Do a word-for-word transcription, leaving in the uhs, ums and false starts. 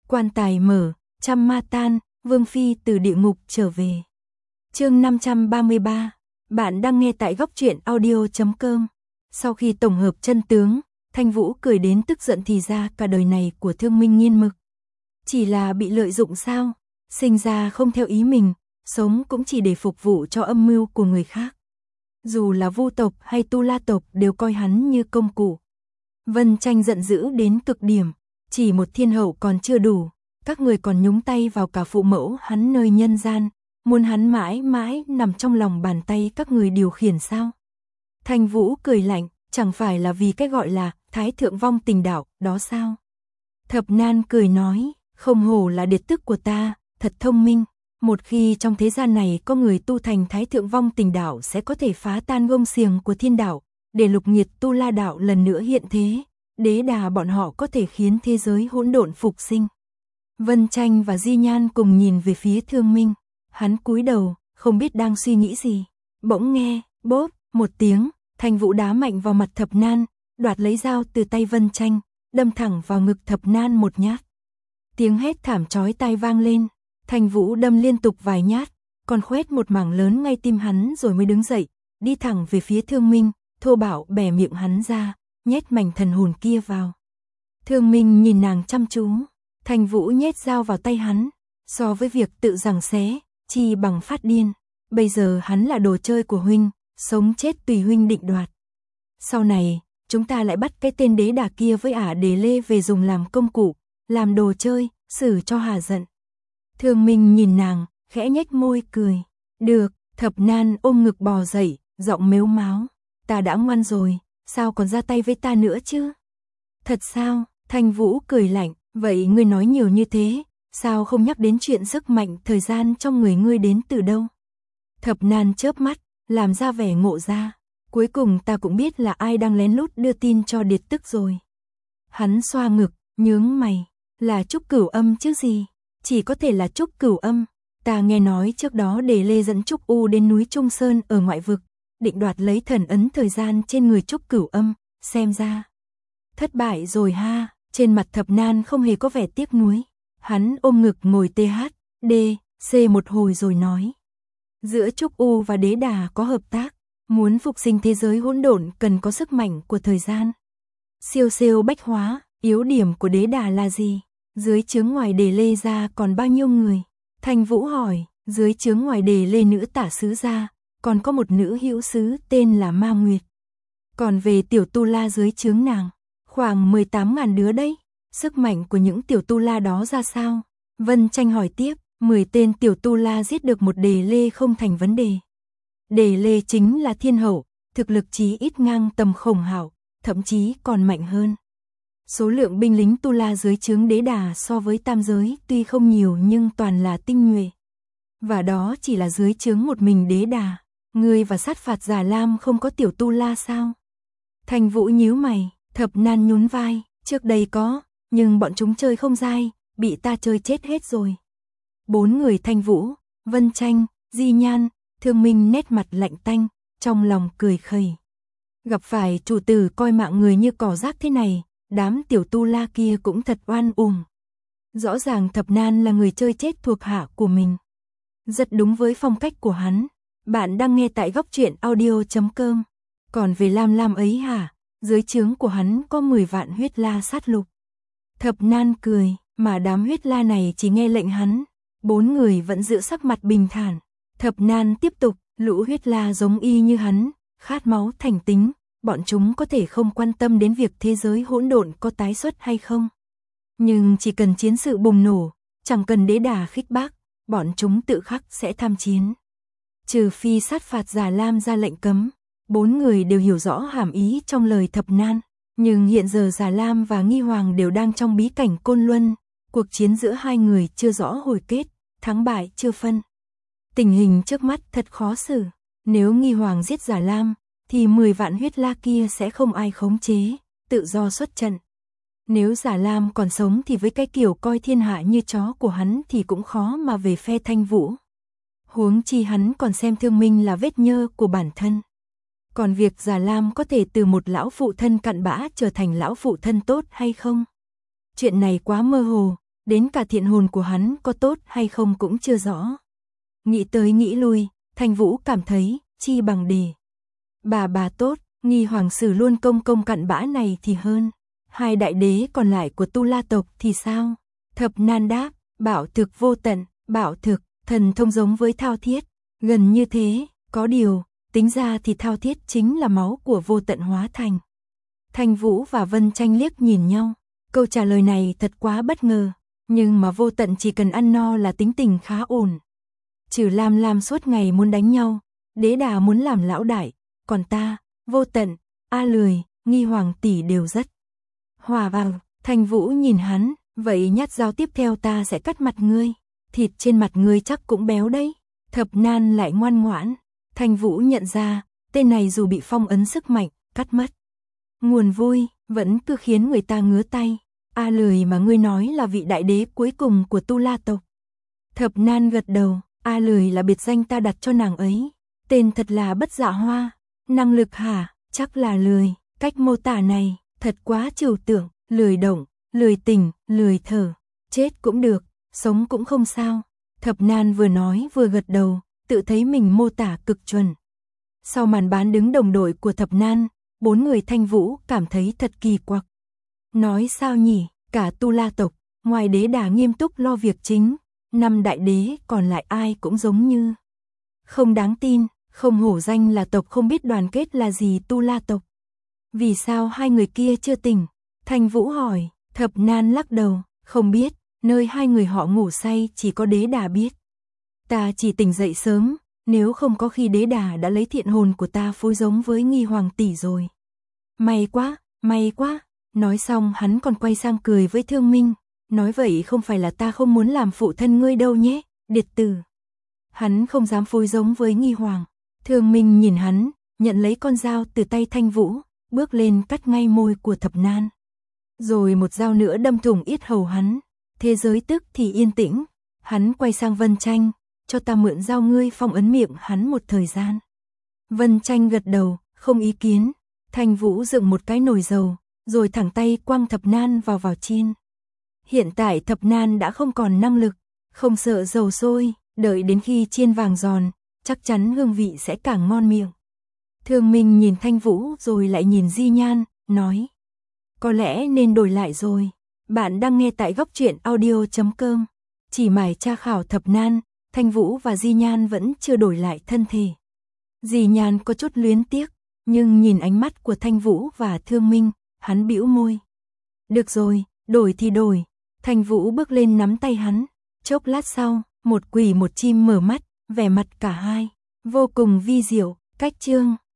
Quan tài mở, trăm ma tan, Vương Phi từ địa ngục trở về. Chương năm trăm ba mươi ba, bạn đang nghe tại góc truyện audio chấm com. Sau khi tổng hợp chân tướng, Thanh Vũ cười đến tức giận thì ra cả đời này của Thương Minh Nghiên Mực. Chỉ là bị lợi dụng sao, sinh ra không theo ý mình, sống cũng chỉ để phục vụ cho âm mưu của người khác. Dù là Vu tộc hay Tu La tộc đều coi hắn như công cụ. Vân Tranh giận dữ đến cực điểm, chỉ một thiên hậu còn chưa đủ, các người còn nhúng tay vào cả phụ mẫu hắn nơi nhân gian, muốn hắn mãi mãi nằm trong lòng bàn tay các người điều khiển sao? Thanh Vũ cười lạnh, chẳng phải là vì cái gọi là Thái Thượng Vong Tình Đạo đó sao? Thập Nan cười nói, không hổ là đệ tức của ta, thật thông minh. Một khi trong thế gian này có người tu thành Thái Thượng Vong Tình Đạo sẽ có thể phá tan gông xiềng của thiên đạo, để lục nghiệt Tu La đạo lần nữa hiện thế, đế đà bọn họ có thể khiến thế giới hỗn độn phục sinh. Vân Tranh và Di Nhan cùng nhìn về phía Thương Minh, hắn cúi đầu, không biết đang suy nghĩ gì. Bỗng nghe, bốp, một tiếng, Thanh Vũ đá mạnh vào mặt Thập Nan, đoạt lấy dao từ tay Vân Tranh, đâm thẳng vào ngực Thập Nan một nhát. Tiếng hét thảm chói tai vang lên, Thanh Vũ đâm liên tục vài nhát, còn khoét một mảng lớn ngay tim hắn rồi mới đứng dậy, đi thẳng về phía Thương Minh, thô bạo bẻ miệng hắn ra, nhét mảnh thần hồn kia vào. Thương Minh nhìn nàng chăm chú, Thanh Vũ nhét dao vào tay hắn, so với việc tự giằng xé, chi bằng phát điên. Bây giờ hắn là đồ chơi của huynh, sống chết tùy huynh định đoạt. Sau này, chúng ta lại bắt cái tên đế đà kia với ả Đề Lê về dùng làm công cụ, làm đồ chơi, xử cho hà giận. Thương Minh nhìn nàng, khẽ nhếch môi cười. Được, Thập Nan ôm ngực bò dậy, giọng mếu máo. Ta đã ngoan rồi, sao còn ra tay với ta nữa chứ? Thật sao? Thanh Vũ cười lạnh, vậy ngươi nói nhiều như thế, sao không nhắc đến chuyện sức mạnh thời gian trong người ngươi đến từ đâu? Thập Nan chớp mắt, làm ra vẻ ngộ ra. Cuối cùng ta cũng biết là ai đang lén lút đưa tin cho điệt tức rồi. Hắn xoa ngực, nhướng mày, là Trúc Cửu Âm chứ gì? Chỉ có thể là Trúc Cửu Âm. Ta nghe nói trước đó Đề Lê dẫn Trúc U đến núi Trung Sơn ở ngoại vực, định đoạt lấy thần ấn thời gian trên người Trúc Cửu Âm, xem ra thất bại rồi ha. Trên mặt Thập Nan không hề có vẻ tiếc nuối, hắn ôm ngực ngồi tê hát đê xê một hồi rồi nói. Giữa Trúc U và đế đà có hợp tác, muốn phục sinh thế giới hỗn độn cần có sức mạnh của thời gian. Siêu siêu bách hóa, yếu điểm của đế đà là gì? Dưới trướng ngoài Đề Lê ra còn bao nhiêu người? Thanh Vũ hỏi, dưới trướng ngoài Đề Lê nữ tả sứ ra, còn có một nữ hữu sứ tên là Ma Nguyệt. Còn về tiểu tu la dưới trướng nàng, khoảng mười tám ngàn đứa đấy. Sức mạnh của những tiểu tu la đó ra sao? Vân Tranh hỏi tiếp, mười tên tiểu tu la giết được một Đề Lê không thành vấn đề. Đề Lê chính là thiên hậu, thực lực chí ít ngang tầm Khổng Hạo, thậm chí còn mạnh hơn. Số lượng binh lính tu la dưới trướng đế đà so với tam giới tuy không nhiều nhưng toàn là tinh nhuệ. Và đó chỉ là dưới trướng một mình đế đà. Ngươi và sát phạt Già Lam không có tiểu tu la sao? Thanh Vũ nhíu mày, Thập Nan nhún vai, trước đây có, nhưng bọn chúng chơi không dai, bị ta chơi chết hết rồi. Bốn người Thanh Vũ, Vân Tranh, Di Nhan, Thương Minh nét mặt lạnh tanh, trong lòng cười khẩy. Gặp phải chủ tử coi mạng người như cỏ rác thế này, đám tiểu tu la kia cũng thật oan uổng. Rõ ràng Thập Nan là người chơi chết thuộc hạ của mình. Rất đúng với phong cách của hắn. Bạn đang nghe tại góc truyện audio chấm com. Còn về Lam Lam ấy hả? Dưới trướng của hắn có mười vạn huyết la sát lục. Thập Nan cười, mà đám huyết la này chỉ nghe lệnh hắn. Bốn người vẫn giữ sắc mặt bình thản. Thập Nan tiếp tục, lũ huyết la giống y như hắn, khát máu thành tính. Bọn chúng có thể không quan tâm đến việc thế giới hỗn độn có tái xuất hay không. Nhưng chỉ cần chiến sự bùng nổ, chẳng cần đế đà khích bác, bọn chúng tự khắc sẽ tham chiến. Trừ phi sát phạt Già Lam ra lệnh cấm, bốn người đều hiểu rõ hàm ý trong lời Thập Nan. Nhưng hiện giờ Già Lam và Nghi Hoàng đều đang trong bí cảnh Côn Luân, cuộc chiến giữa hai người chưa rõ hồi kết, thắng bại chưa phân. Tình hình trước mắt thật khó xử, nếu Nghi Hoàng giết Già Lam, thì mười vạn huyết la kia sẽ không ai khống chế, tự do xuất trận. Nếu Già Lam còn sống thì với cái kiểu coi thiên hạ như chó của hắn thì cũng khó mà về phe Thanh Vũ. Huống chi hắn còn xem Thương Minh là vết nhơ của bản thân. Còn việc Già Lam có thể từ một lão phụ thân cặn bã trở thành lão phụ thân tốt hay không? Chuyện này quá mơ hồ, đến cả thiện hồn của hắn có tốt hay không cũng chưa rõ. Nghĩ tới nghĩ lui, Thanh Vũ cảm thấy, chi bằng đề. Bà bà tốt, Nghi Hoàng xử luôn công công cặn bã này thì hơn. Hai đại đế còn lại của Tu La tộc thì sao? Thập Nan đáp, bảo thực vô tận, bảo thực, thần thông giống với thao thiết, gần như thế, có điều, tính ra thì thao thiết chính là máu của vô tận hóa thành. Thanh Vũ và Vân Tranh liếc nhìn nhau, câu trả lời này thật quá bất ngờ, nhưng mà vô tận chỉ cần ăn no là tính tình khá ổn. Trừ Lam Lam suốt ngày muốn đánh nhau, Đế Đà muốn làm lão đại, còn ta, vô tận, A Lười, Nghi Hoàng tỷ đều rất hòa vào. Thanh Vũ nhìn hắn, vậy nhát dao tiếp theo ta sẽ cắt mặt ngươi, thịt trên mặt ngươi chắc cũng béo đấy. Thập Nan lại ngoan ngoãn, Thanh Vũ nhận ra, tên này dù bị phong ấn sức mạnh, cắt mất nguồn vui, vẫn cứ khiến người ta ngứa tay. A Lười mà ngươi nói là vị đại đế cuối cùng của Tu La tộc. Thập Nan gật đầu, A Lười là biệt danh ta đặt cho nàng ấy, tên thật là Bất Dạ Hoa. Năng lực hả, chắc là lười, cách mô tả này, thật quá trừu tượng, lười động, lười tỉnh, lười thở, chết cũng được, sống cũng không sao. Thập Nan vừa nói vừa gật đầu, tự thấy mình mô tả cực chuẩn. Sau màn bán đứng đồng đội của Thập Nan, bốn người Thanh Vũ cảm thấy thật kỳ quặc. Nói sao nhỉ, cả Tu La tộc, ngoài Đế Đà nghiêm túc lo việc chính, năm đại đế còn lại ai cũng giống như không đáng tin, không hổ danh là tộc không biết đoàn kết là gì Tu La tộc. Vì sao hai người kia chưa tỉnh? Thanh Vũ hỏi, Thập Nan lắc đầu, không biết, nơi hai người họ ngủ say chỉ có Đế Đà biết. Ta chỉ tỉnh dậy sớm, nếu không có khi Đế Đà đã lấy thiện hồn của ta phối giống với Nghi Hoàng tỷ rồi. May quá, may quá. Nói xong hắn còn quay sang cười với Thương Minh, nói vậy không phải là ta không muốn làm phụ thân ngươi đâu nhé, điệt tử. Hắn không dám phối giống với Nghi Hoàng. Thương Minh nhìn hắn, nhận lấy con dao từ tay Thanh Vũ, bước lên cắt ngay môi của Thập Nan. Rồi một dao nữa đâm thủng yết hầu hắn. Thế giới tức thì yên tĩnh, hắn quay sang Vân Tranh, cho ta mượn dao ngươi phong ấn miệng hắn một thời gian. Vân Tranh gật đầu, không ý kiến. Thanh Vũ dựng một cái nồi dầu, rồi thẳng tay quăng Thập Nan vào vào chiên. Hiện tại Thập Nan đã không còn năng lực, không sợ dầu sôi, đợi đến khi chiên vàng giòn, chắc chắn hương vị sẽ càng ngon miệng. Thương Minh nhìn Thanh Vũ rồi lại nhìn Di Nhan, nói, có lẽ nên đổi lại rồi. Bạn đang nghe tại góc truyện audio chấm com. Chỉ mải tra khảo Thập Nan, Thanh Vũ và Di Nhan vẫn chưa đổi lại thân thể. Di Nhan có chút luyến tiếc, nhưng nhìn ánh mắt của Thanh Vũ và Thương Minh, hắn bĩu môi. Được rồi, đổi thì đổi. Thanh Vũ bước lên nắm tay hắn. Chốc lát sau, một quỷ một chim mở mắt, vẻ mặt cả hai vô cùng vi diệu. Cách chương